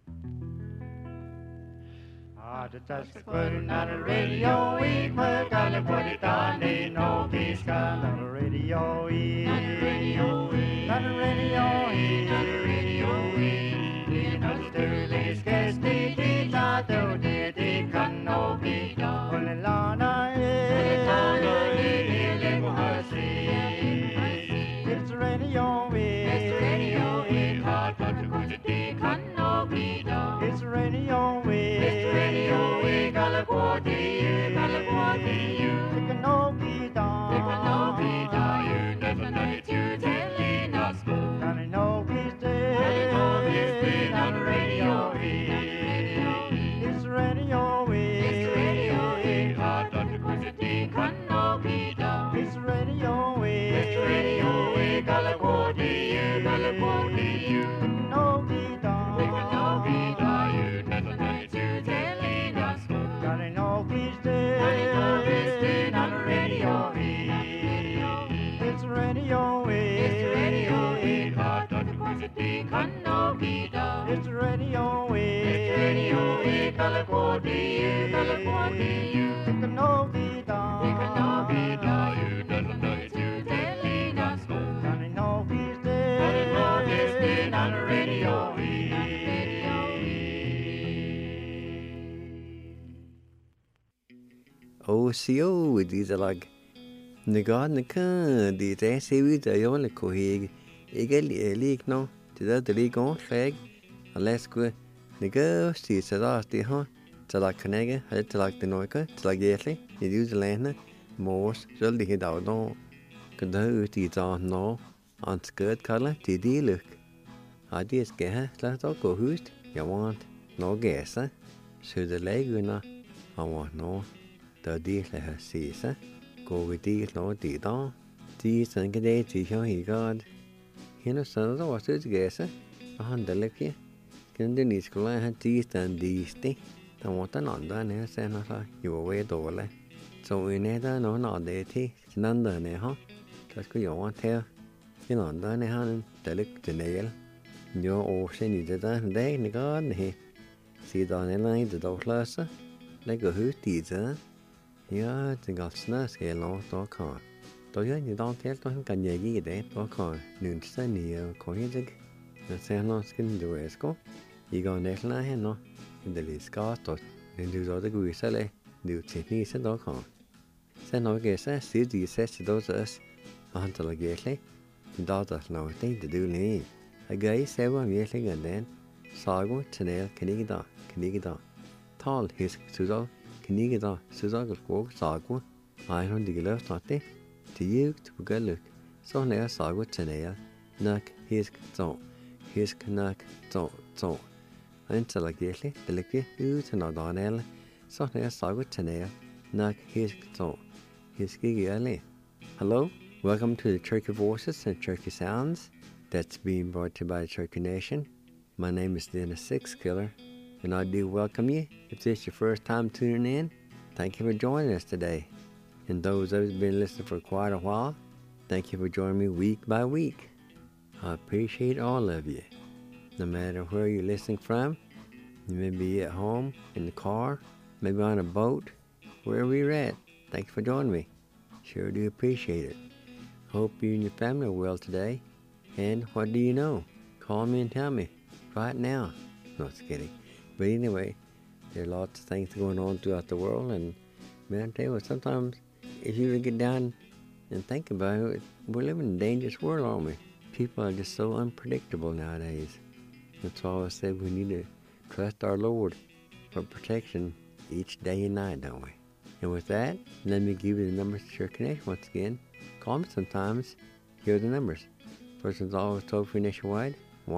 Just putting on the radio, we put on the put it on, ain't no peace on the radio, on the radio, on the radio, on the radio, in the Sterling Skesty, Tita, Dodi, Kanobi, Olilana, it's radio, it's radio, hot, but to put it on, Kanobi, it's radio, it's radio, Galaguati, you never know it, you telling us. Gonna know he's dead on the radio. It's radio, it's radio, hot on the Quizity, Canobita. It's radio, Galaguati, you Canobita, you never know it, you telling us. Gonna know he's dead on the radio. It's radio, hot on the Quizity, Canobita. It's radio, Galaguati, you Canobita, you never know it, you telling us. Gonna know he's dead on the radio. OCO dísalag na gád na cá dí séú a jóla cohéig ige líag nó tíad a lí gán chléig a lescu na gátí sa rátí há tá le canéige a tá le den nóica tá le géala i dús léna mós sul dí dá nó go dútí dá nó an scud cala tí díluch a díos gethe le dá go húst jaháint nó géasa sú de léigúna a bhaint nó da díos le sísa go díos nó tí dá díos an go dé tí seo hí gád hína san a bhaú géasa a han delici cin du níos go le díos an díostí tá bhaint an anda ne sé na bhé dóla so inéad nó ná détí sin anda ne ha tas go jóhain te sin anda ne han delic denéil jo ó sin ní de dé na gád na hí si dá ne le de dólasa le go hú tíide ja den galsna scéal nó dá cá dó ní dá téil tó gan néigi dé dá cá núnsa ní coidig na sé nó cin dúéis go í gá néil na hen nó in de lí scátó ní dúdá a gúsa le dú tí sa dá cá sé nó géasa si dí sé dósas a hananta le géala dá nó té de dúlíí a gaí sé méla gan den ságu tanéil cníigedá tal his súdá cníigedá súdá go cóg ságu aithn dí go letáte tíúcht go galuch so né ságu tanéil nach hiesc nach tó Anta le géala de le út an ádánéile so né ságu tanéil nach hiesc tó hiesci géala. Hello, welcome to the Cherokee Voices and Cherokee Sounds that's being brought to you by the Cherokee Nation. My name is Dennis Sixkiller, and I do welcome you. If this is your first time tuning in, thank you for joining us today. And those that have been listening for quite a while, thank you for joining me week by week. I appreciate all of you. No matter where you're listening from, you may be at home, in the car, maybe on a boat, wherever you're at. Thank you for joining me. Sure do appreciate it. Hope you and your family are well today. And what do you know? Call me and tell me right now. No, just kidding. But anyway, there are lots of things going on throughout the world, and man, I tell you what, sometimes if you really get down and think about it, we're living in a dangerous world, aren't we? People are just so unpredictable nowadays. That's why I said we need to trust our Lord for protection each day and night, don't we? And with that, let me give you the numbers to your connection once again. Call me sometimes. Here are the numbers. First one's always toll-free nationwide,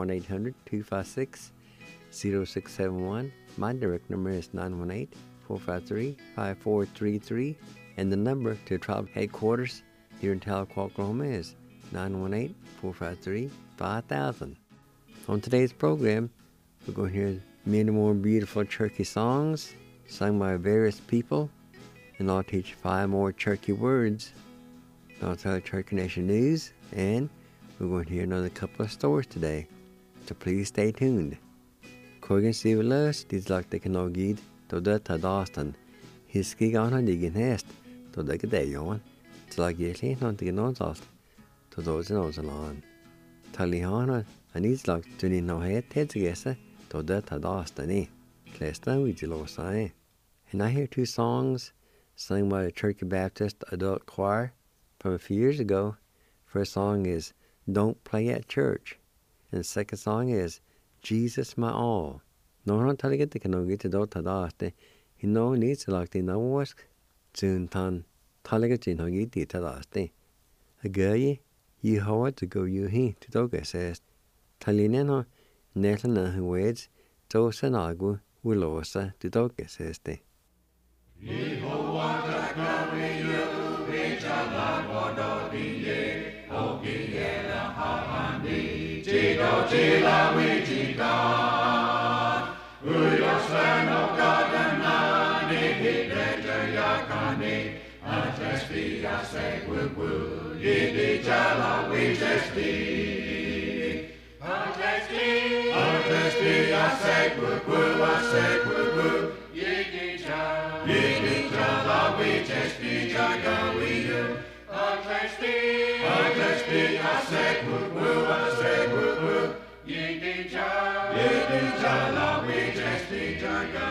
1-800-256-0671. My direct number is 918-453-5433. And the number to Tribal Headquarters here in Tahlequah, Oklahoma is 918-453-5000. On today's program, we're going to hear many more beautiful Cherokee songs sung by various people, and I'll teach 5 more Cherokee words. I'll tell the Cherokee Nation news, and we're going to hear another couple of stories today. So please stay tuned. Of Kogan Sivilas, these like the Kanogid, to the Tadastan. His ski on a digging nest, to the day on. It's like you can't not get on to those in the lawn. Talihana, and he's like doing no head, heads against it, to the Tadastan. Clesta, we do say. And I hear two songs sung by the Church Baptist Adult Choir from a few years ago. First song is Don't Play at Church. And the second song is Jesus My All. No one tell you get the canoe to do tadaste. He no needs to like the no was soon tan talaga chin hogi di tadaste. A guy you how to go you he to do says Talineno Netlana who waits to Sanagu Willosa to do says te. Chila Wichita, Uyosano Gadana, Nihideta Yakani, Atesti Asequu, Yidi Chala Wichesti, Atesti Asequu, Yidi Chala Wichesti, Jagawiyu, Atesti Asequu, Yidi Chala Wichesti,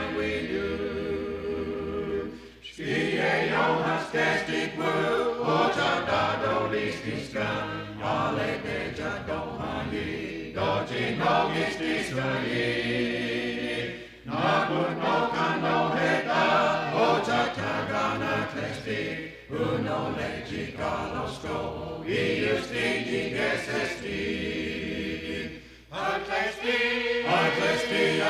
Jagawiyu, Skie Yohastesti Wu, Ocha Dado Listiska, Ale Deja Dohani, Doji Nogistiska, Nakut no Kano Heta, Ocha Tagana Testi, Uno Leji Kalosko, Iusti Gesesti. Atesti,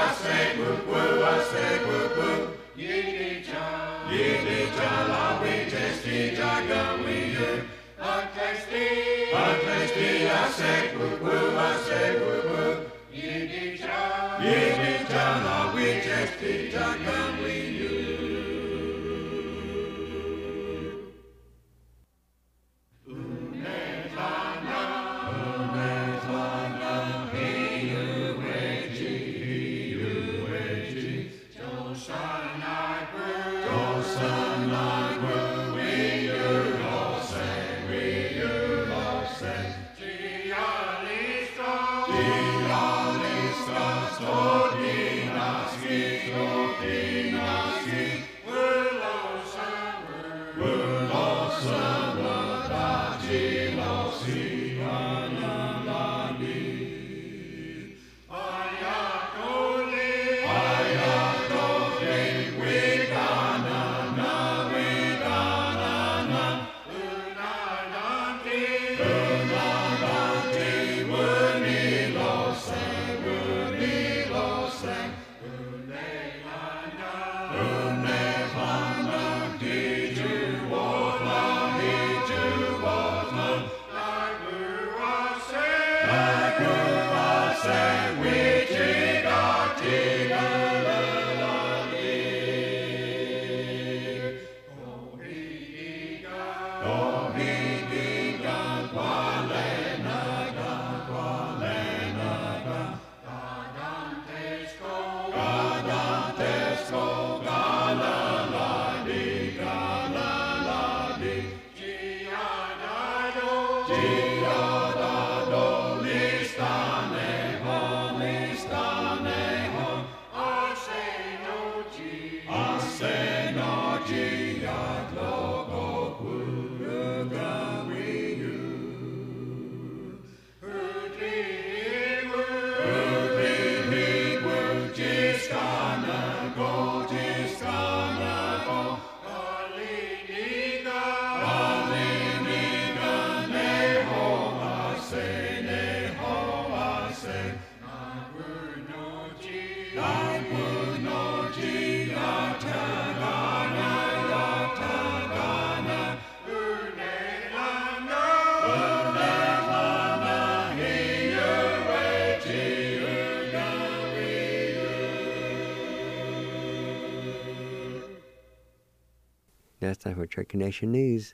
Asequu, Yidi Chala Wichesti, Jagawiyu, Atesti, Asequu, Yidi Chala Wichesti, Jagawiyu. Now it's time for Trucker Nation News.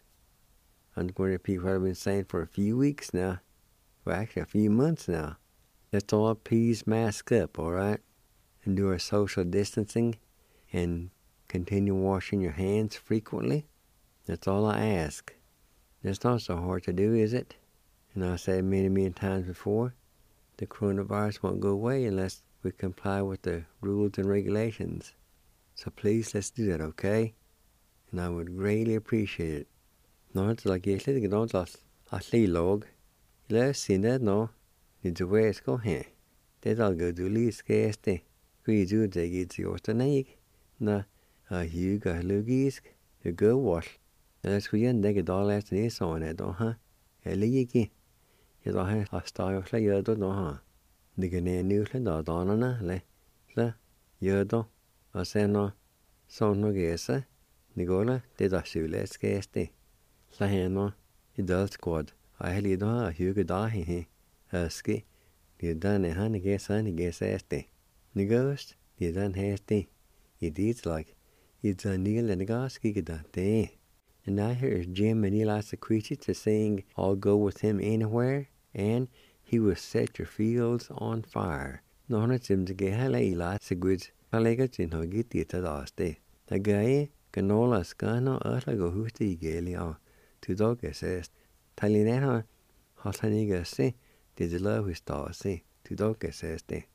I'm going to repeat what I've been saying for a few weeks now. Well, actually a few months now. Let's all please mask up, alright? and do our social distancing and continue washing your hands frequently. That's all I ask. It's not so hard to do, is it? And I've said many times before, the coronavirus won't go away unless we comply with the rules and regulations. So please, let's do that, okay? And I would greatly appreciate it. Nå, it's like jeg slet ikke nogen til log. Lad os sige det nå. Det er hvad jeg skal have. Det er algo du lige skæste. Vi du det ikke til os den ikke. Nå, og hygge logisk. Det går wash. Lad os sige det ikke dårligt efter det sådan at då ha. Eller ikke. Jeg då har stået og slet gjort det nå ha. Det kan jeg nu slet da donerne le. Så gjør det. Og så nå sådan noget gæse. Det går la det der skulle skæste. Så her nå i dølskåd. Og jeg lige da hygge da he. Øske. Det done han ikke sådan ikke sæste. Det gøst. Det done hæste. It is like it's a Neil and Gas day. And I hear Jim and Eli Sequiti to sing I'll go with him anywhere, and he will set your fields on fire. No, it's him to get Hela Eli Sequit. I like it in her get it at us day. The guy can all us gana early go who's the galia to dog says. Talinetta Hosaniga say, did the love his star say to dog says day.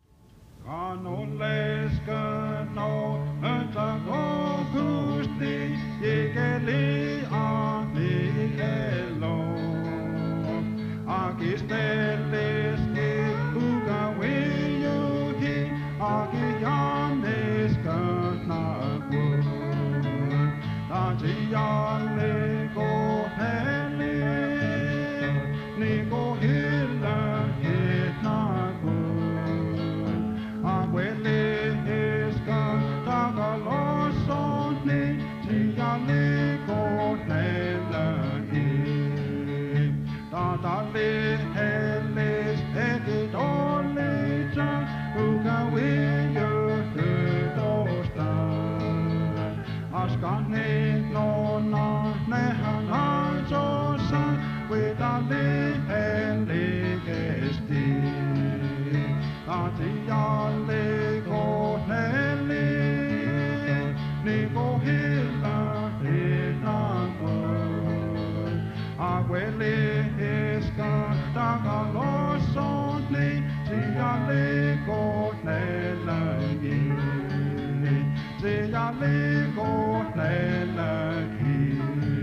Kanoleska no ntago kusti yegeli ani elo agisteles ke ugawe yuhi agiyanes kanagu tajiyale go hele ni go hilla hitnagu Wele eska tagalosone tiyale konela e tatale heles edole cha ugawe yo dosta askane no na nehana josa wedale hele gesti Atiyale go hele, ni go hila hinago. Abuele eska tagalosone, tiyale go hele ye, tiyale go hele ye.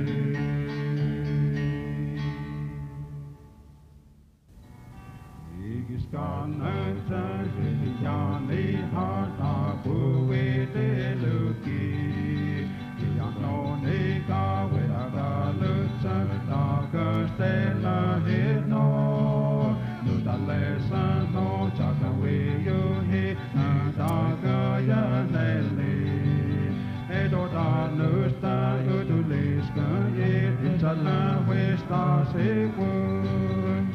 Skananta yani hata puwede luki Yano nika weda lutsa Naka stela hino Nuta lesa no chaka wiyuhi Nandaka yaneli Edo da nusta yuduliska Itala westa sekun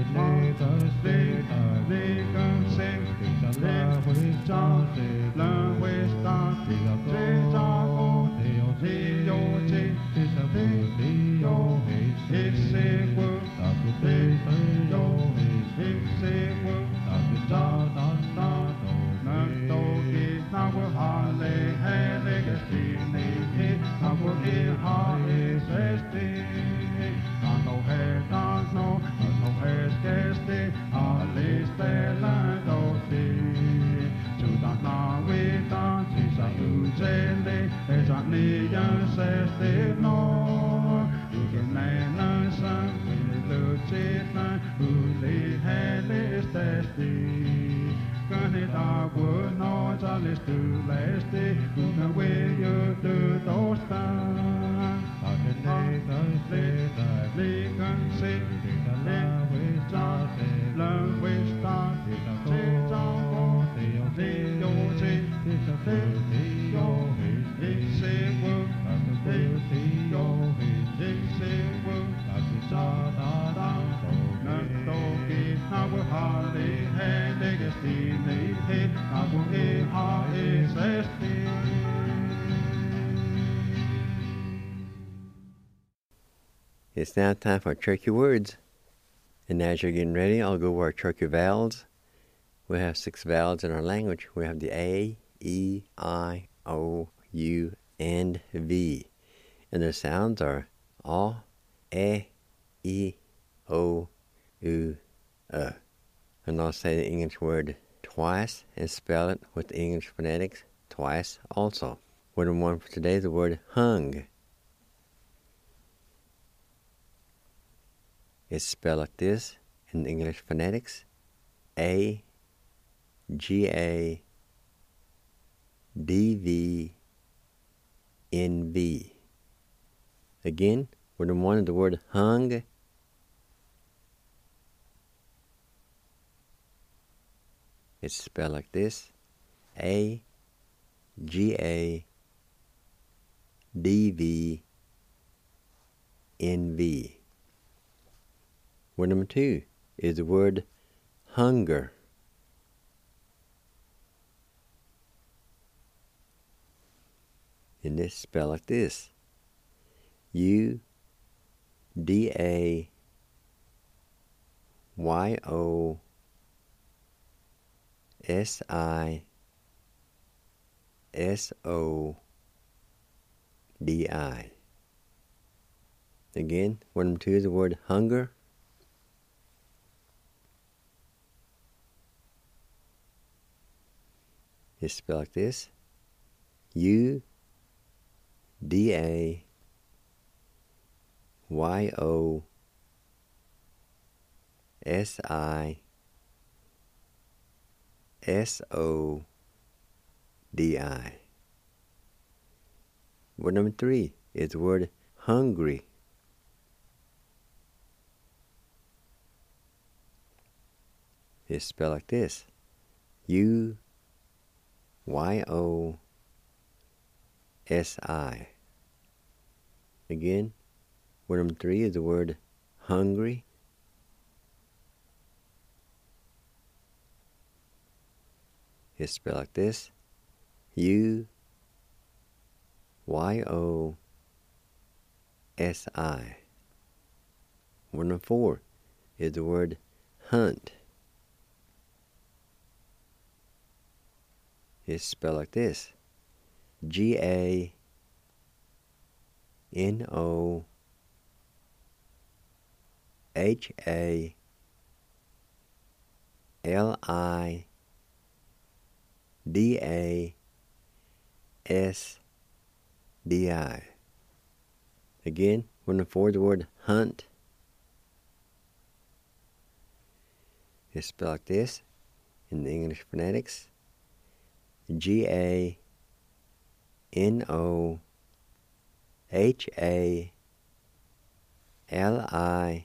It's now time for Turkey Words. And as you're getting ready, I'll go over our Turkey vowels. We have 6 vowels in our language. We have the A, E, I, O, U, and V. And their sounds are A, E, O, U, And I'll say the English word twice and spell it with the English phonetics twice also. Word number 1 for today, the word hung. It's spelled like this in English phonetics: A, G, A, D, V, N, V. Again, word number 1 is the word hung. It's spelled like this: A, G, A, D, V, N, V. Word number 2 is the word hunger. And this is spelled like this: U, D, A, Y, O, S, I, S, O, D, I. Again, word number 2 is the word hunger. It's spelled like this: U, D, A, Y, O, S, I, S, O, D, I. Word number 3 is the word hungry. It's spelled like this: U, Y, O, S, I. Again, word number 3 is the word hungry. It's spelled like this: U, Y, O, S, I. Word number 4 is the word hunt. It's spelled like this: G, A, N, O, H, A, L, I, D, A, S, D, I. Again, word number 4 is the word hunt. It's spelled like this in the English phonetics: G, A, N, O, H, A, L, I,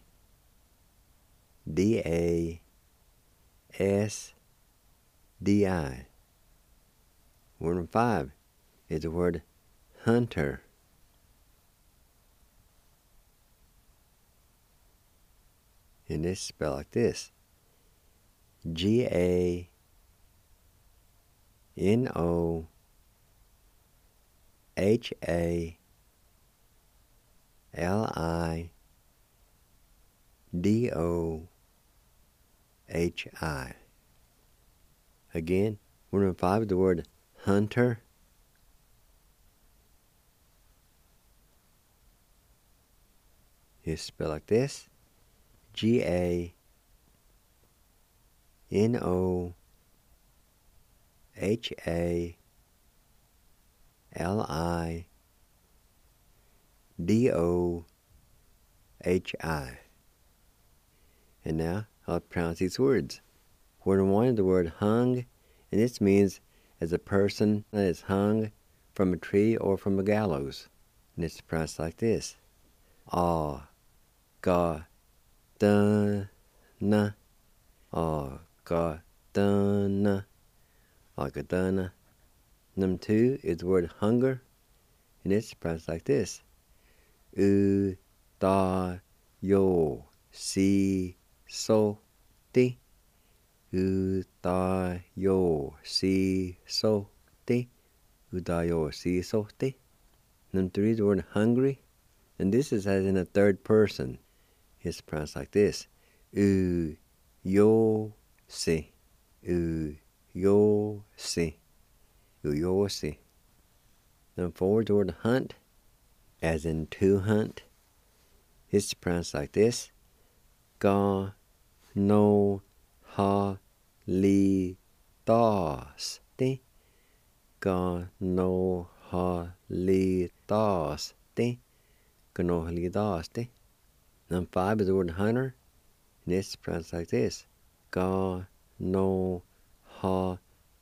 D, A, S, D, I. Word number 5 is the word hunter. And it's spelled like this: G, A, N, O, H, A, L, I, D, O, H, I. Again, word number 5 is the word hunter. It's spelled like this: G, A, N, O, H, A, L, I, D, O, H, I. And now I'll pronounce these words. Word number 1 is the word hung, and this means as a person that is hung from a tree or from a gallows. And it's pronounced like this: Ah, ga, da, na. Ah, ga, da, na. Ah, ga, da, na. Number 2 is the word hunger, and it's pronounced like this: U, da, yo, si, so, ti. U, da, yo, si, so, ti. U, da, yo, si, so, ti. Number 3 is the word hungry, and this is as in a third person. It's pronounced like this: U, yo, si. Uyosi. Uyosi. Number 4 is the word hunt, as in to hunt. It's pronounced like this. Ga no ha li das. Ga no ha li das. Ga no ha li das. Number 5 is the word hunter, and it's pronounced like this. Ga no ha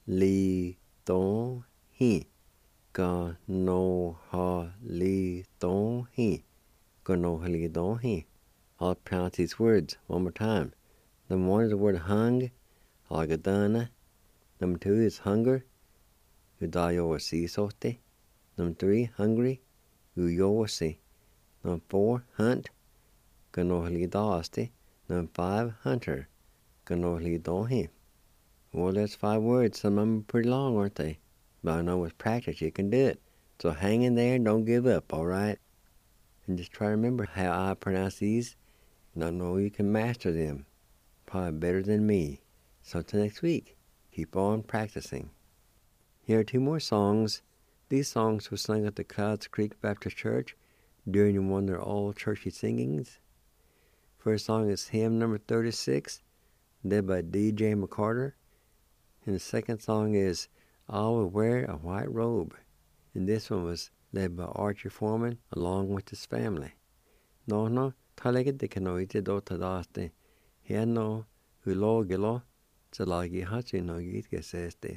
li don hi. Ga no ha li don hi. Ga no ha li don hi. I'll pronounce these words one more time. Number 1 is the word hung, algadana. Number 2 is hunger, udayosi sote. Number 3, hungry, uyosi. Number 4, hunt, ganohlidaste. Number 5, hunter, ganohlidohi. Well, that's 5 words. Some of them are pretty long, aren't they? But I know with practice you can do it. So hang in there and don't give up, alright? And just try to remember how I pronounce these, and I know you can master them. Probably better than me. So until next week, keep on practicing. Here are 2 more songs. These songs were sung at the Clouds Creek Baptist Church during one of their all-churchy singings. First song is hymn number 36, led by D.J. McCarter. And the second song is I Will Wear a White Robe. And this one was led by Archie Foreman along with his family. No, talegit de kanoite do tadaste. Hiano hulo gelo tsalagi hachi no git geseste.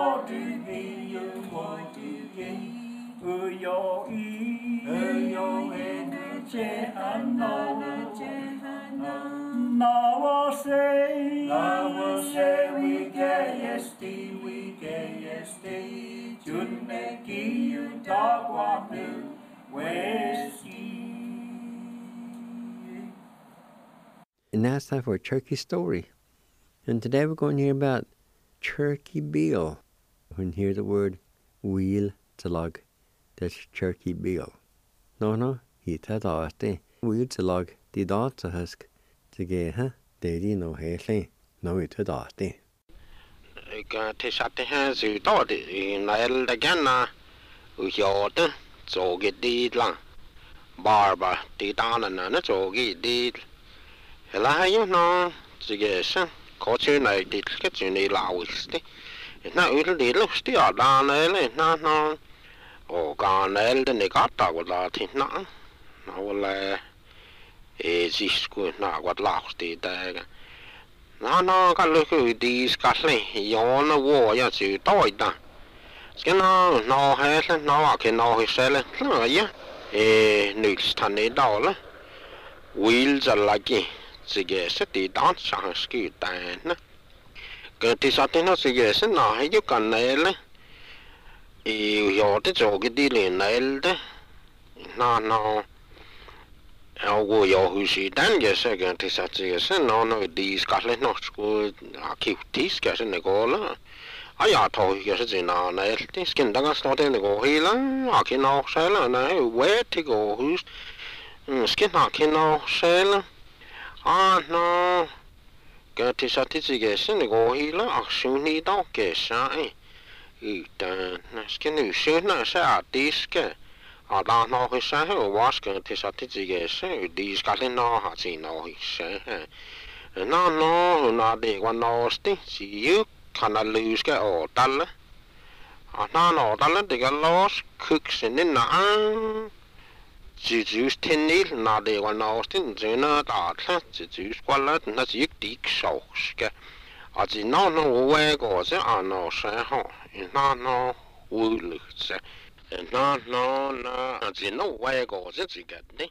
Yo, Now I say we get yesterday, Junne kiu takwa nu westi. And now it's time for a turkey story. And today we're going to hear about Turkey Beale. When you hear the word wheel to log, that's Turkey Beale. No, he tad arte. Wheel to log, the dot to husk. To get, they didn't know hey, no, it tad arte. Til satte han så då det när det gärna och jag det såg det lang barba det dagarna när såg det hela här nå så det så kanske när det ska ju ni laus det när ut det lust det där eller nå och kan eld det gata och där till nå eller sisku nå vad laus det där nó cái lưỡi đi cắt lên, gió nó vô ya chịu tỏi ta, cái nó hết lên, nó cái nó hết sẽ lên, nó ya, nữ thanh này đào lên, wheel ra lại cái cái sẽ đi đón sang cái tay nè, cái thì sao thì nó cái sẽ nó hay chút cái này lên, gió thì cho cái đi lên này đấy, nó Algo jag husi den jag säger till så att jag sen när de ska lätt nog skulle akutis ska sen gå la. Jag tar jag så sina när det ska inte stå det gå hela. Jag kan nog säga när vet till gå hus. Ska jag kan nog säga. No. Kan till så att jag sen gå hela aktion i dag så utan ska nu söna så att det ska da nó cái sáng ở Washington thì sao thì gì cái đi cả lên nó hả chỉ nó cái nó để quan nó tí chỉ yếu khả năng lose cái ở đal á nó đal thì cái loss cook xin nên chỉ thiên lý nó để quan nó tí chỉ nó đã chỉ quan là nó chỉ đi sâu cái chỉ nó quay cái chứ nó sẽ họ nó vui lực sẽ nó chỉ nó quay cổ rất gì cả đấy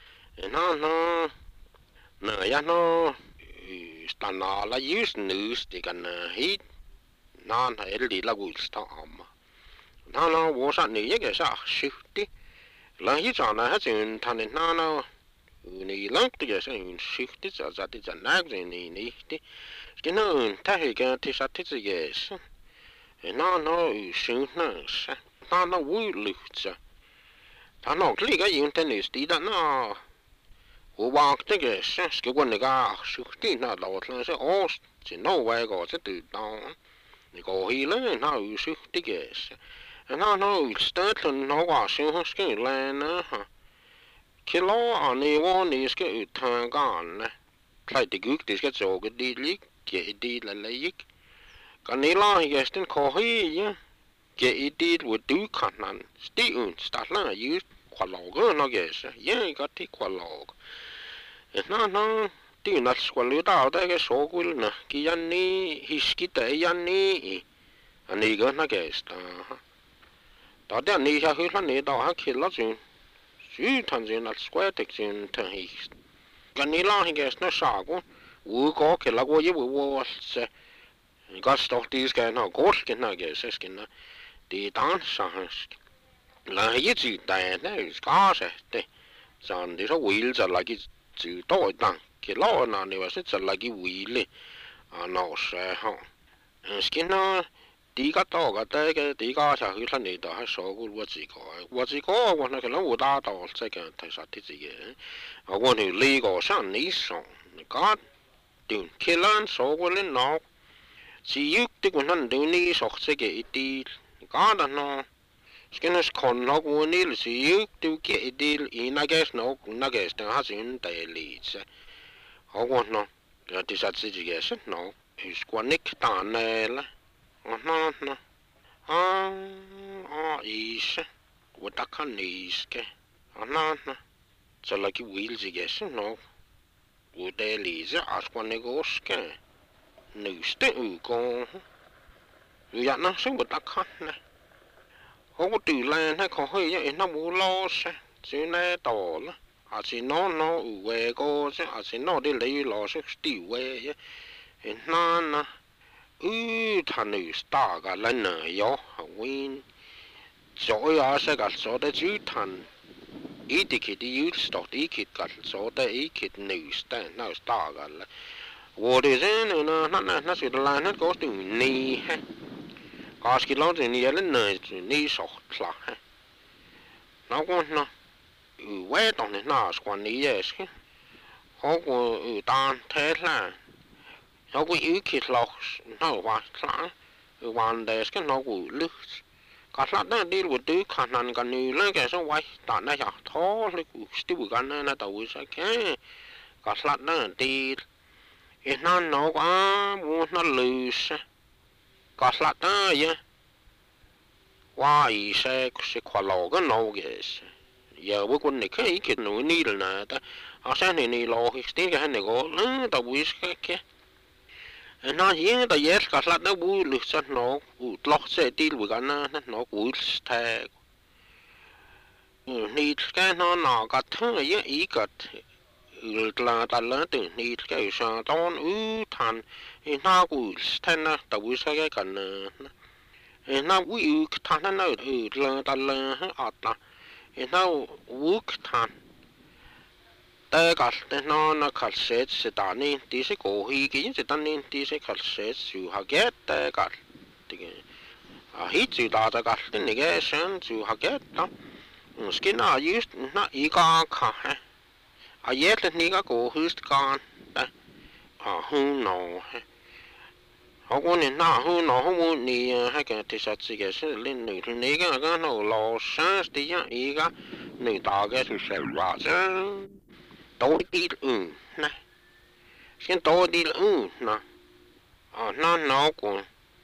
nó ya nó nó là use news thì cái hit nó hay đi là vui sao mà nó vô sản này cái sao shit đi là hit cho nó hết chuyện thằng này nó này lắm thì cái sao shit đi ra thì nát rồi này đi cái nó thay cái thì sao thì cái nó shit nó vui lực chứ, nó cái cái internet đi đó nó, của bạn cái cái quan này cái sự tin nó đầu tiên sẽ chỉ nó vay cái sẽ tự động, cái hi lên nó sự cái nó start nó qua sự cái lên cái lo anh ấy want is cái thằng con này, lại thì cái cái chỗ cái đi lịch cái đi là lấy cái này là cái tên khó hi nhá. Cái đi với đủ khả năng, still start là use qua log nó cái gì, cái thì qua log, nó thì nó qua lưỡi đào cái số của nó, cái anh này history cái anh này cái cái đó thì anh này sao hơi này đào hay khi nó chuyện, thằng gì nó square được chuyện thằng hi, cái này là cái nó sao cũng, có cái là có gì vô sẽ, cái stock đi cái nó có cái nó cái nó đi đón sang là cái gì đây này có sẽ đấy rằng thì số wheelจะlà cái chữ to đằng cái lỗ nào này sẽ là cái wheel nó sẽ họ cái nó đi cái to cái đi cái sao cái này đó hay số của我只个我那个老五大道这个太啥的这个我那里个上你上个对去烂số của lên nó chỉ yếu thì của nó đối ní số这个一滴có đó nó cái nó còn nó cũng ní là chỉ tiêu cái đi nó cái nó cái nó hay chuyện đại lý chứ họ còn nó thì sao chỉ cái sự nó quan nick tàn này là nó ý chứ của tất cả ní cái nó cho là cái wheel gì cái sự nó của đại lý chứ quan nick cái nữ tế con rồi nó sống một đặc khác này, không có từ lên hay có hơi vậy nó mua lo sao, chứ này tỏ là chỉ nó về cô chứ chỉ nó đi lấy lo sẽ tiêu về na thằng nữ star cả lần nữa yo win cho sẽ cả số đấy chứ thằng ý thì khi đi use start ý khi cả số đấy ý khi nữ star cả là vô đi thế nữa nó sẽ là nó có từ ni ha có cái lo thì ni lên nơi ni sọt là ha nó còn quét tao này nó quan ni yes họ có tan thế là nó có ý khi lo nó qua là quan đề cái nó có lướt cả là đó đi một thứ khả năng cái này lấy cái số quay tao này à thó lấy cái bữa cái này tao sẽ cái cả là đó đi nó quá muốn nó lười cả là đó vậy qua ý sẽ khoa lò cái nào vậy giờ bữa quân này cái ý kiến nổi ní là ta sáng này lò cái cái này có tao biết cái nó hiện tại giờ cả là nó bùi lười sao nó lót sẽ đi bữa cái nó bùi thế ní cái nó cả thứ ấy ý cái là ta lớn từ ní cái sao tao than nó bùi thế nó tao biết cái nó bùi than nó là ta lớn là nó work thanแต่ก็nó khát sệt sẽ ta nên tí sẽ cố hi cái sẽ ta nên tí sẽ khát sệt chịu học ghétแต่ก็thì hít chịu ta cái cái này cái sáng chịu học ghét đó cái nào use nó ý con khá à ghét là ní cái cố hít con đấy hung nổ họ có nên nào hung nổ không muốn ní hay cái thì sao chỉ cái sẽ lên nửa ní cái nó lo sáng tí á ý cái nửa ta cái sự sẽ vào chứ tối đi nè xin tối đi nè nó cũng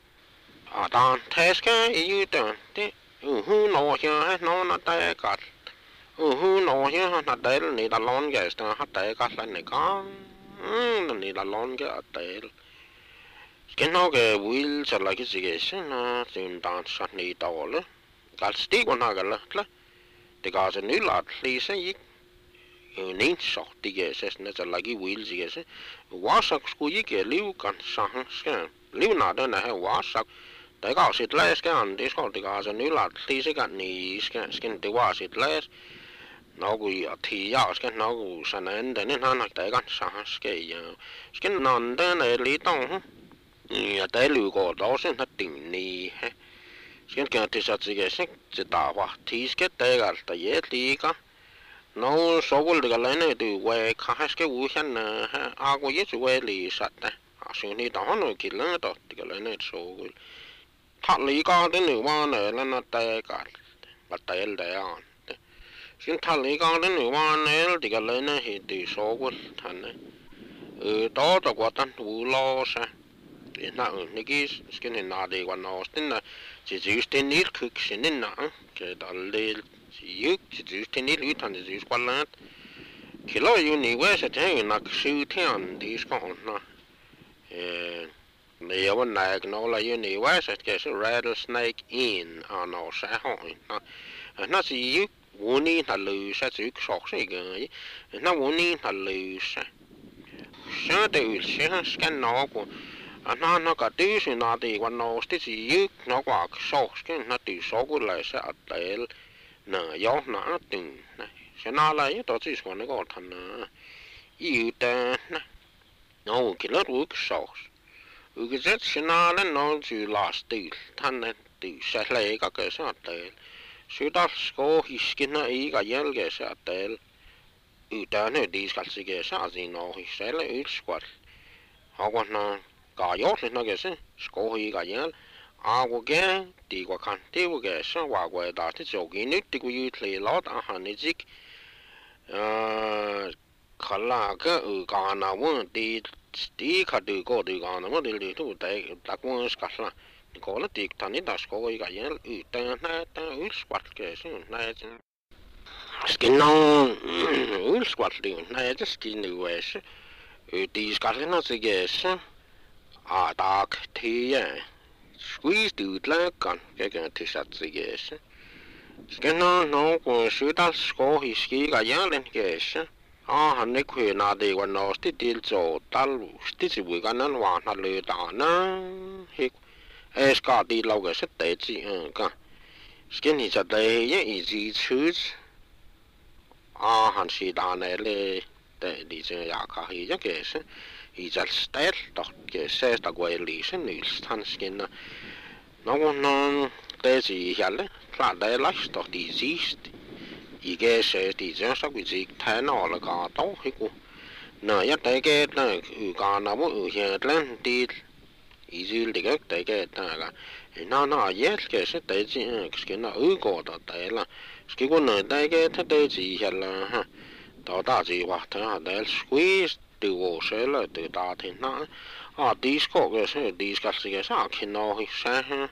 ta thấy cái ý tưởng thế hung nổ chứ nó tay cắt hung nổ chứ nó tay là ní ta lon cái nó tay cắt là ní con ní ta lon cái tay cái nó cái wheel sẽ là cái gì cái nó chúng ta sẽ ní tàu nữa cái stick của nó cái là thì cái sẽ ní là thì sẽ ít nín sọt thì cái sẽ nó sẽ là cái wheel gì cái hóa sắc của cái liu cần sang cái liu nào đó là hóa sắc tại cái sẽ lấy cái anh thì cái sẽ ní là thì sẽ cái ní cái thì hóa sẽ lấy nó cũng thì cái nó cũng sẽ nên để nên hắn tại cái sang cái nón đó này lý tông tại lưu có đó sẽ nó tỉnh nì cái thì sao chỉ cái sẽ tạo hóa thì cái tại cái thì cái nó số của cái này từ quay khai cái vũ khí này có ít quay lì sạch đấy xong thì đó nó kỹ lắm đó thì cái này số thật lý có đến nửa bao này là nó tay cả và tay để on xin thật lý có đến nửa bao này thì cái này thì từ số của thằng này đó là quá tan vũ lo sa na cái này là để quan nó tên là chỉ tên nít cực xin nên nặng cái đó là chỉ tên nít lưỡi thằng chỉ quan là khi lo yêu nhiều quá sẽ thấy là siêu thiên thì còn nó nhiều vấn đề nó là yêu nhiều quá sẽ cái rattlesnake in nó sẽ hỏi nó chỉ muốn đi là lười sẽ chỉ sọt cái nó muốn đi là lười sẽ từ sẽ scan nó của nó cả tí sự nào thì quan nó chỉ nó quả sọt cái nó từ số của lại sẽ để nở gió nó từng này sẽ nó lại đó chỉ còn nó còn thành yêu ta nó cái lớp của sọt cái rất sẽ nó lên nó chỉ last từ thành này từ sẽ lấy cái sẽ để sự đó có cái nó ý cái gì cái sẽ để ta này đi cái gì cái gì nó sẽ lấy squat họ còn nó cả gió thì nó cái sẽ có cái gì cái thì qua khăn tiêu cái sẽ qua qua đó thì chỗ cái nước thì cũng như thế lót hàng này chứ khá là cái cái nào muốn đi khá được có được cái nào muốn đi thu tại đặc muốn khá là có là thì thằng ấy đã có cái gì ta ta squat cái sẽ này skin nó squat đi này just skin được vậy thì cái nó sẽ cái dark thì squeeze từ lá con cái thì sát gì cái Skena no kun sydal sko hiski ga jalen kesa. Han ne kuina de wan no sti til zo tal sti si bu kanan wa na le da na. Hik ska di lau ga set de ji ka. Skin hi cha de ye i ji chus. Han si da ne le de di je ya ka hi ja kesa. I zal stel doch kesa sta go li sen ni stan skin. No det i hele. Klart det lagt doch die siehst. I guess die just så vi sig tænder eller gar dog ikke. Nå jeg der get der gar na mo her den del. I vil det ikke der get der. Nå jeg skal se det skal na udgå der eller skal gå ned der get det i hele ha. Der ji var der der squeeze det var selv det der til na. De skal sige så kan nå ikke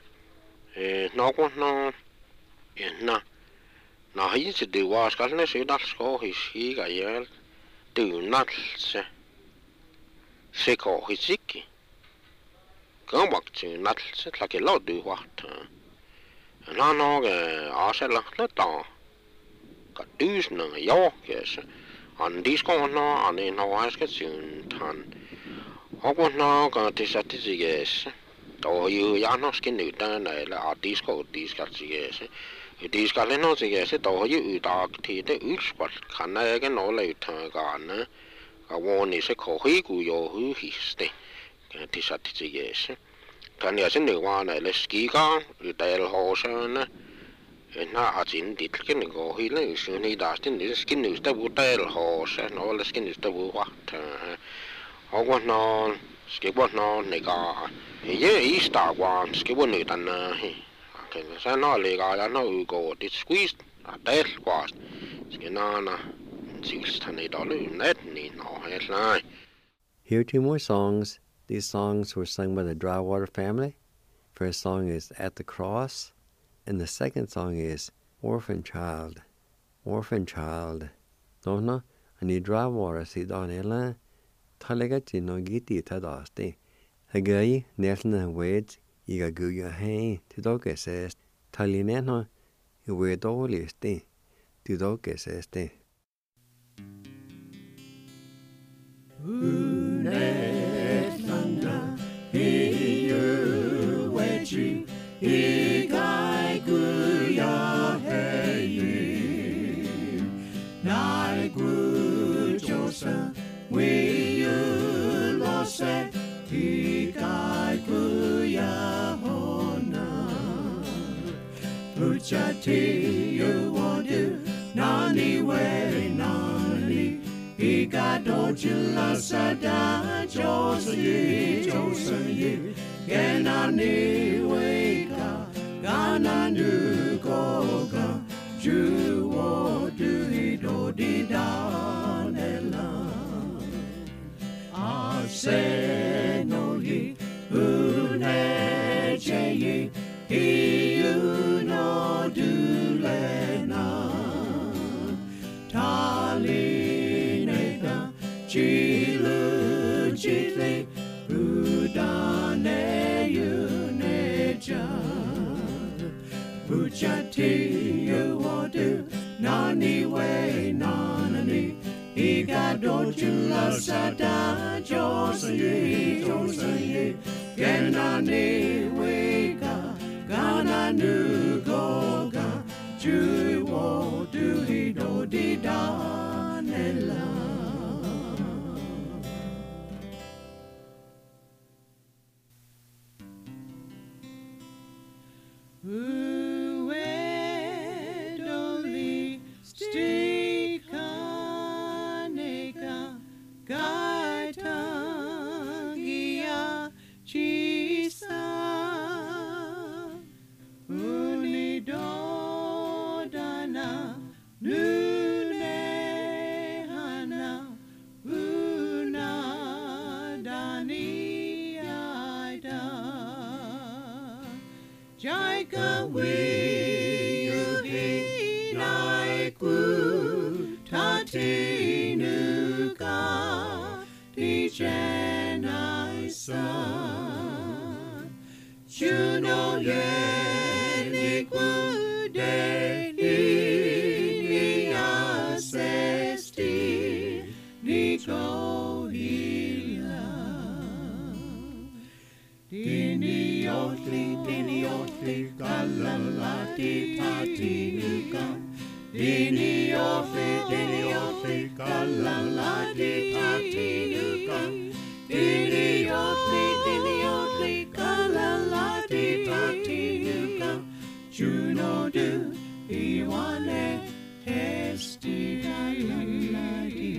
Nå hi til det var skal næste dag skal hi ga jeg det nat se ko hi sikki kom bak til nat se la ke lo du wat nå asela lata ka dus nå jo kes han de skal nå han nå skal sin han og nå ka til sat til yes og jeg nok skal ud der eller de skal sige de skal nå sige så der jo ud der til det udspil kan jeg ikke nå lave tagerne og hvor ni så kan ikke jo histe de sat til yes kan jeg så nu var eller skiga der hoserne na atin dit kan gå hele sådan i der den skin nu der der hoserne og skin nu der var og nå skal gå nå nega i startwan skal gå ned den kan så nå ligger der nå gå det squeeze der kvarst skal nå sidst han i der natten i nå helt nej. Here are 2 more songs. These songs were sung by the Drywater family. First song is At the Cross, and the second song is Orphan Child. Orphan Child. Don't know, I need Drywater see down here. Talaga no giti tadaste. Hagai nesna wed iga guya hey tidoke says talineno we doliste tidoke says te. Unetlanda hiu wechi igai guya hey nai gu josa we lose igai guya hona puchati you want to nani way nani iga dojula sada josi genani weka gana nu goga juwo du do di danela se no ye uneche ye you no do lena talineta chilu chitle udane yuneja puchati you wadu nani way nani iga dojula sada josi genani weka gana nu goga juwo du do di danela. Uedoli stikaneka gaitangia chisa unidodana nunehana unadani aida jaika wiyuhi naiku tatinuka tichenaisa chuno yeniku de hila. Dini otli, kalalati tatinuka. Dini otli, kalalati tatinuka. Dini otli, kalalati tatinuka. Juno du, iwane, hesti kalalati.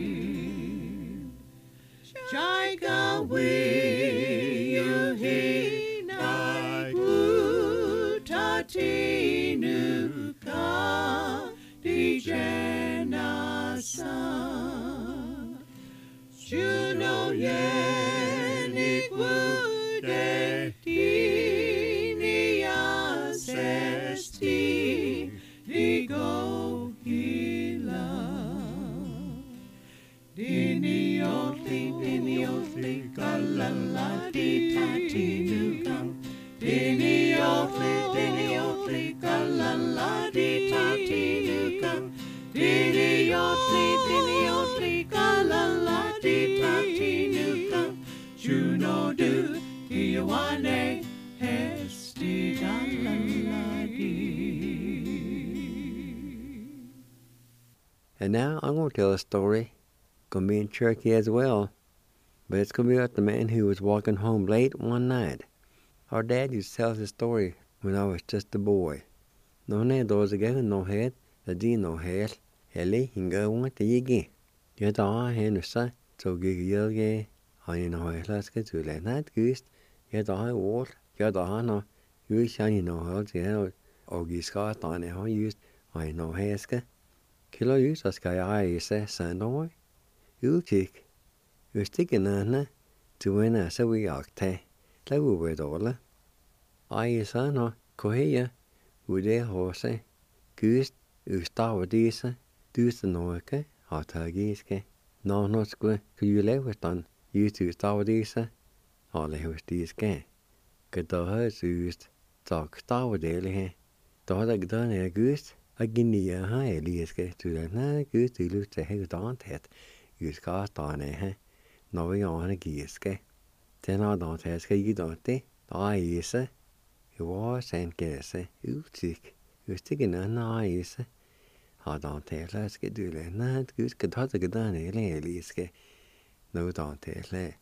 Jaika we, you he, nai, tatinuka. Dijenasa Juno yenik wude Dinia sesti Digo hila Dini otli Kalalati tatinuka Dini otli Kalalati tatinuka Dini otli Kalalati tatinuka Juno du Iwane hesti kalalati. And now I'm going to tell a story. Going to be in Cherokee as well. But it's going to be about the man who was walking home late one night. Our dad used to tell us this story when I was just a boy. No ne does again no head, the D no head, Ellie hinga want to yigi. Get all Henderson, so gig yelge, I know I last get to let night goose, get all walk, get all no, you shiny no hold the hell, or giscot on a used, I know heska. Kilo use a sky eye say, son, no, you tick. You're sticking on to win us a wee octay. Level with all. I son or cohea, would a horse, goose, you start with these, do the noke, or turgiske. No, not square, could you live with done, used to start with these, or live with these gay. Could the hers used, talk start with daily, daughter done a goose, a guinea a high liske to the night goose to lose the head on head, use cast on a no way on a geeske. Then I don't ask you don't they? I is a you was and guess you sick. You're sticking on eyes. I don't tell us get do it. Not good could have to get done a liske. No, don't tell it.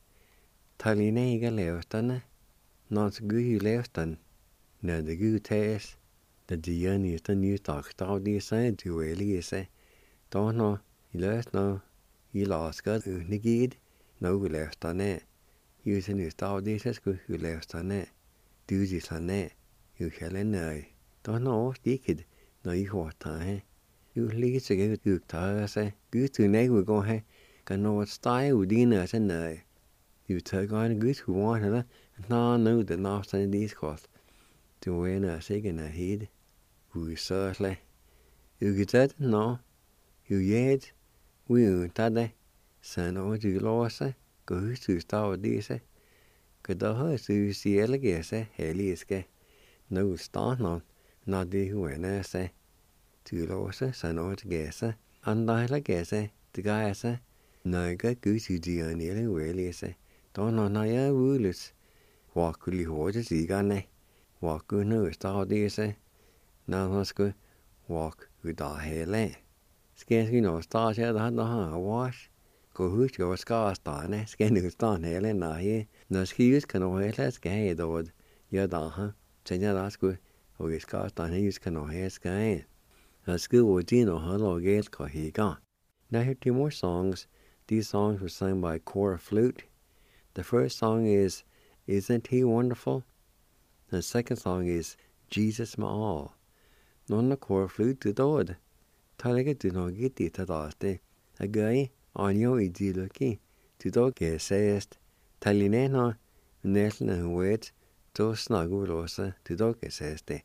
Talinega left on not good you left on. No, the good taste. The journey is the new talk. How do you say to really say? Don't know. You lost no. You lost God. Negid. No, we left on it. Using his dog dishes, who left on it. Do this on it. You shall know. Don't know, stick no, you what time. You leave to get good tires, good to neck we go, can know what style with dinners and no. You take on good who want her, and now know the last and these cost. To win a second ahead. Who certainly. You get that? No. You yet? We won't that. Son, what you lost, go to start with this. Could the horse to see elegance, heliske. No start on, not the who and say. To loss, son, what guess, and I like guess, the guy say. No, get good to the nearly really say. Don't know, no, yeah, woolers. Walk really horses, the gun, walk good no start this. Now, let's go walk with our hair. Scarcely no start here, the wash. Go who's your scar star, scan you start hailing now here. No skis can always let's get it over. Your daughter, send your last good, or his scar star, he can always sky. A school with Dino Hello Gate, cause he gone. Now, here 2 more songs. These songs were sung by Cora Flute. The first song is Isn't He Wonderful? The second song is Jesus My All. Non the Cora Flute to Dodd. Talega do not get it at all. A guy. On your ideology, to dog says, Talinena, Nelson and Wait, to Snagulosa, to dog says they.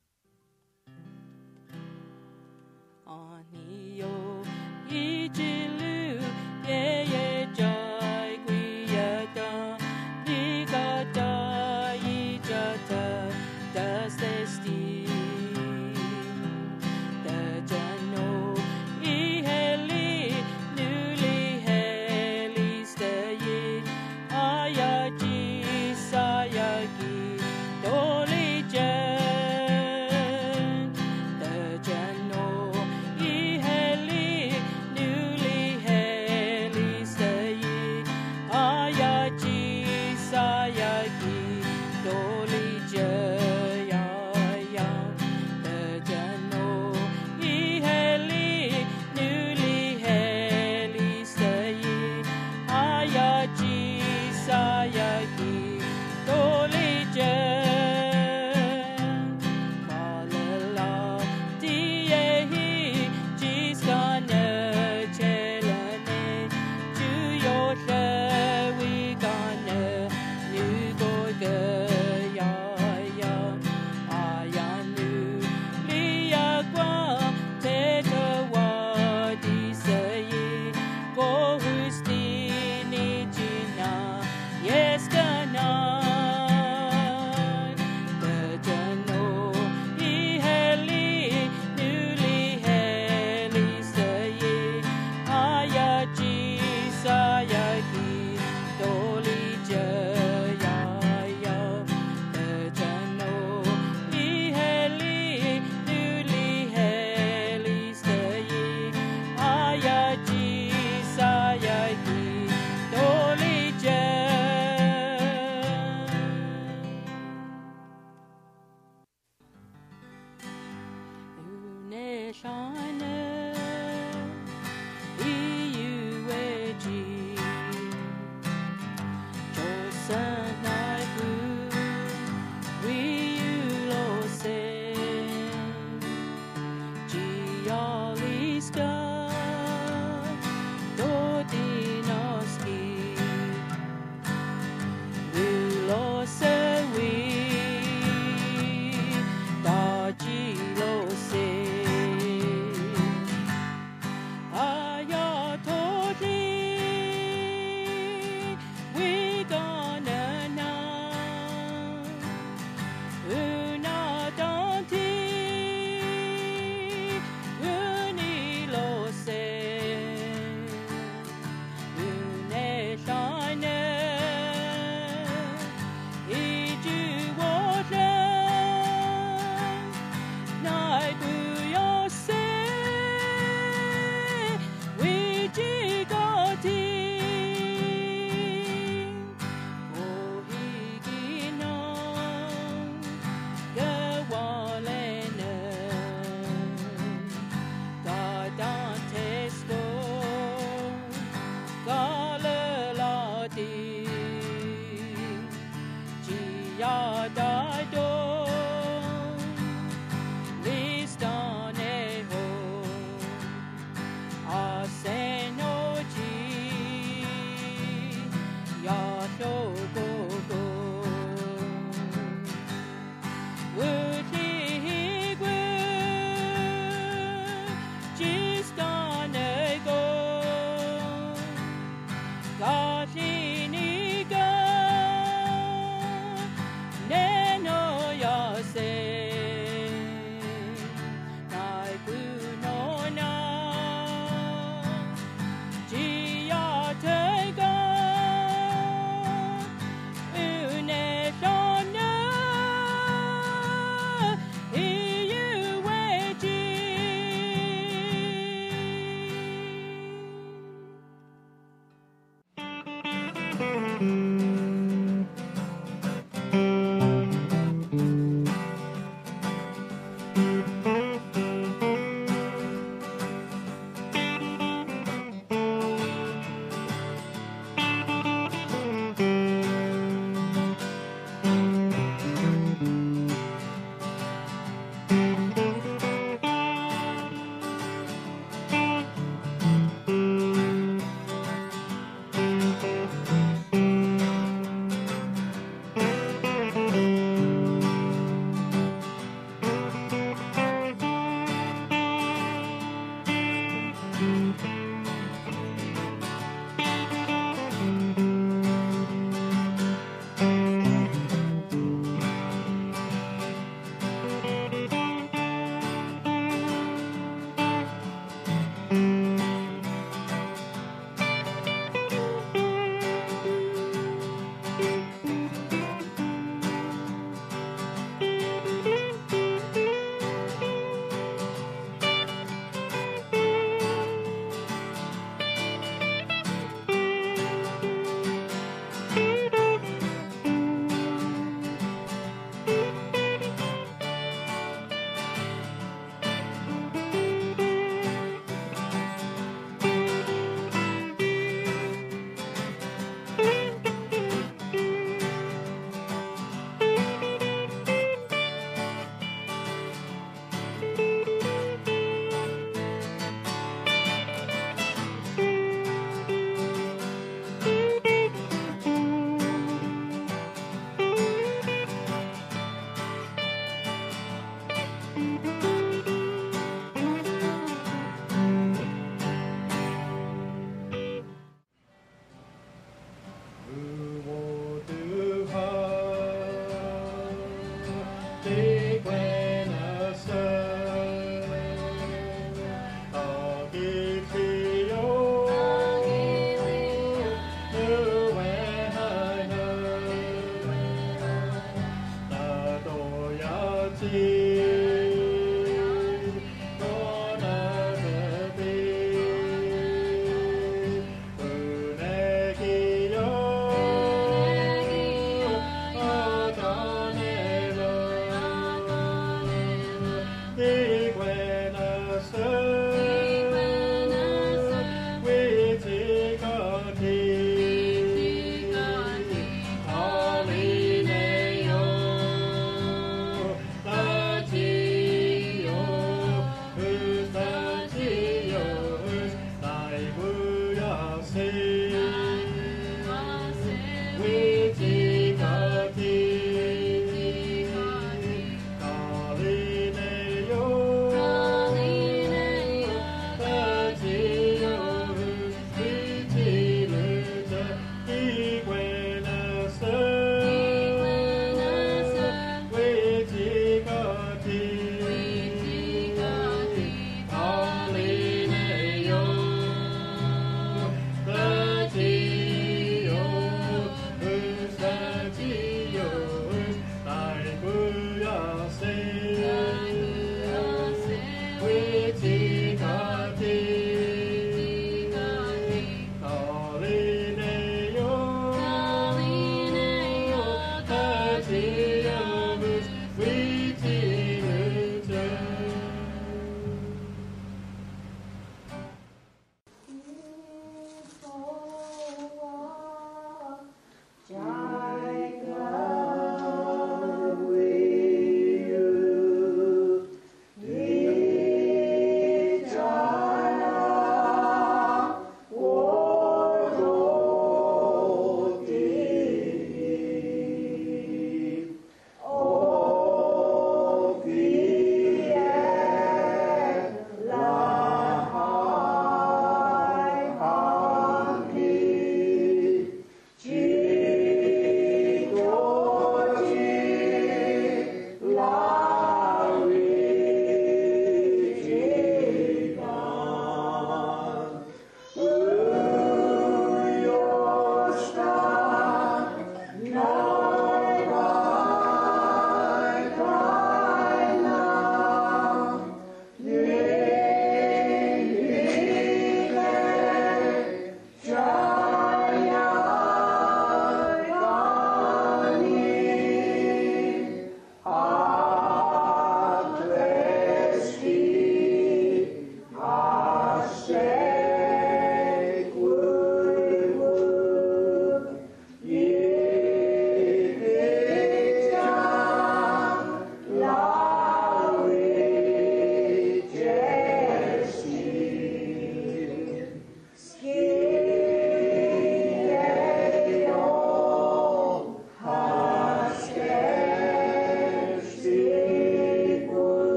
On your ijilu, ye joy, quieta, Nigata, Ijata, does they steal the Jano, Iheli. The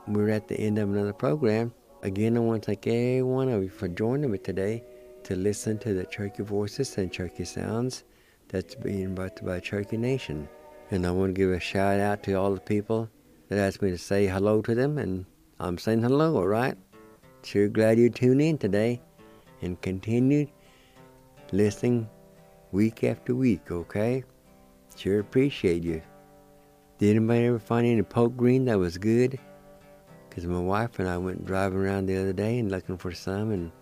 we're at the end of another program. Again, I want to thank every one of you for joining me today to listen to the Cherokee Voices and Cherokee Sounds that's being brought to by Cherokee Nation. And I want to give a shout out to all the people that asked me to say hello to them, and I'm saying hello, all right? Sure glad you tuned in today and continued listening week after week, okay? Sure appreciate you. Did anybody ever find any poke green that was good? Because my wife and I went driving around the other day and looking for some, and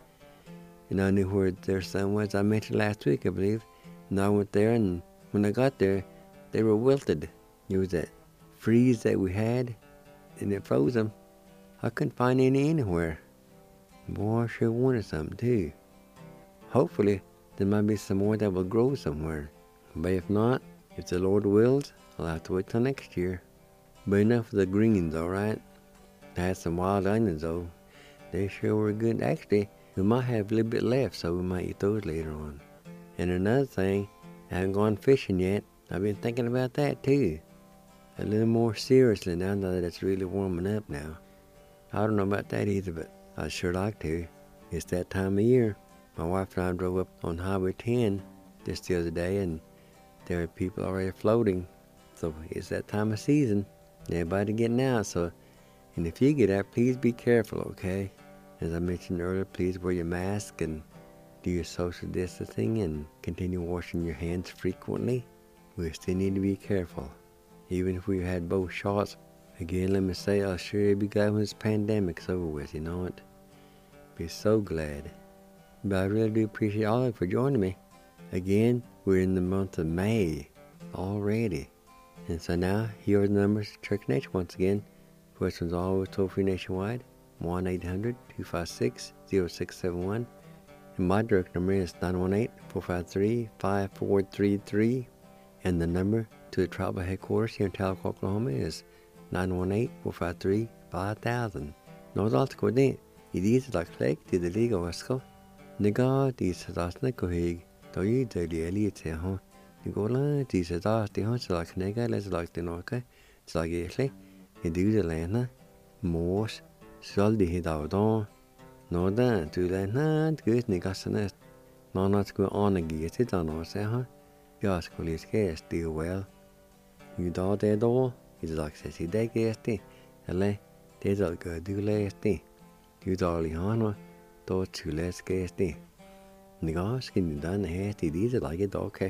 I knew where their some was. I mentioned last week, I believe. And I went there, and when I got there, they were wilted. It was that freeze that we had, and it froze them. I couldn't find any anywhere. Boy, I sure wanted some too. Hopefully, there might be some more that will grow somewhere. But if not, if the Lord wills, I'll have to wait till next year. But enough of the greens, alright? I had some wild onions though. They sure were good. Actually, we might have a little bit left, so we might eat those later on. And another thing, I haven't gone fishing yet. I've been thinking about that too. A little more seriously now that it's really warming up now. I don't know about that either, but I'd sure like to. It's that time of year. My wife and I drove up on Highway 10 just the other day, and there are people already floating. So it's that time of season. Everybody getting out, and if you get out, please be careful, okay? As I mentioned earlier, please wear your mask and do your social distancing and continue washing your hands frequently. We still need to be careful. Even if we've had both shots, again, let me say, I'll sure be glad when this pandemic's over with, you know it. Be so glad. But I really do appreciate all of you for joining me. Again, we're in the month of May already. And so now, here are the numbers to Cherokee Nation once again. Questions always toll-free nationwide, 1-800-256-0671. And my direct number is 918-453-5433. And the number to the tribal headquarters here in Tahlequah, Oklahoma is 918-453-5000. North Dakota, it is like Lake to the League of Wasco. Nega, these Sadasna Kohig, Toy, the Elite, Nicola, these Sadas, the Hunts like Nega, let's like the Norca, it's like Ashley, and do the Lana, Morse, Soldi Hidaldon, no that, to the Nant, good Nigasanet, no not go on a get it on us, Just police case, do well. You do that door, it's like says he day guesty, and there's a good do lasty. You dolly honor, do two less guesty. The guy skin done the hair, it is like a dog,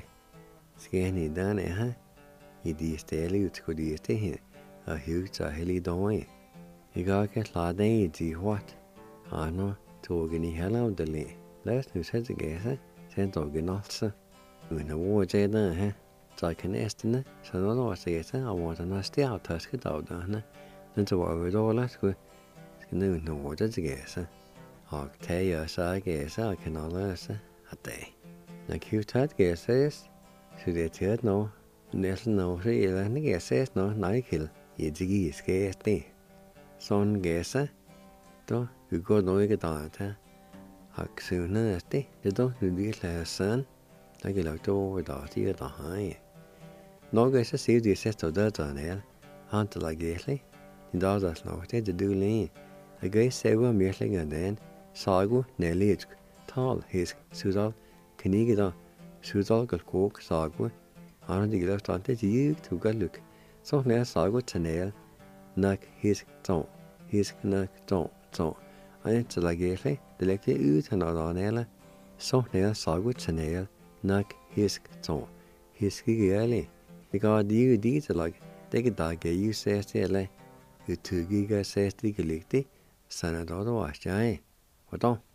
skin done it, it is daily, it's good yesterday. A huge hilly doing. You got a lot of age, what? I know, talking the hell out of the lay. Last news has a guess, sent organ also. When the war said, so I can estimate, so no one says, I want to stay out, tusk it out, then to what with all that's good. Skin no water to guess. I'll tell you, so I guess I can all less a day. Like you thought guesses, should they tell no? Nestle no, so you let the guesses no, not kill. It's a geese guess, son guess, though you go no get on it. I soon as they don't do this last son. I get out over the high. No guess to see the sister does on there. Hunter like Gasley. He does us no, they do lean. I guess several merely and then Sago, Nelly, tall, his Suzal, Canigida, Suzal got cook, Sago. I don't think left on it you to go look. So now Sago Chanel, Nuck his tone, his Nuck tone. And it's like Gasley, the lecture ut and on Ella. So now Sago Chanel. Nak his tone, his gigally. Because you did like take a dog, you say, you 2 giga says the galicti, son of the wash, what on?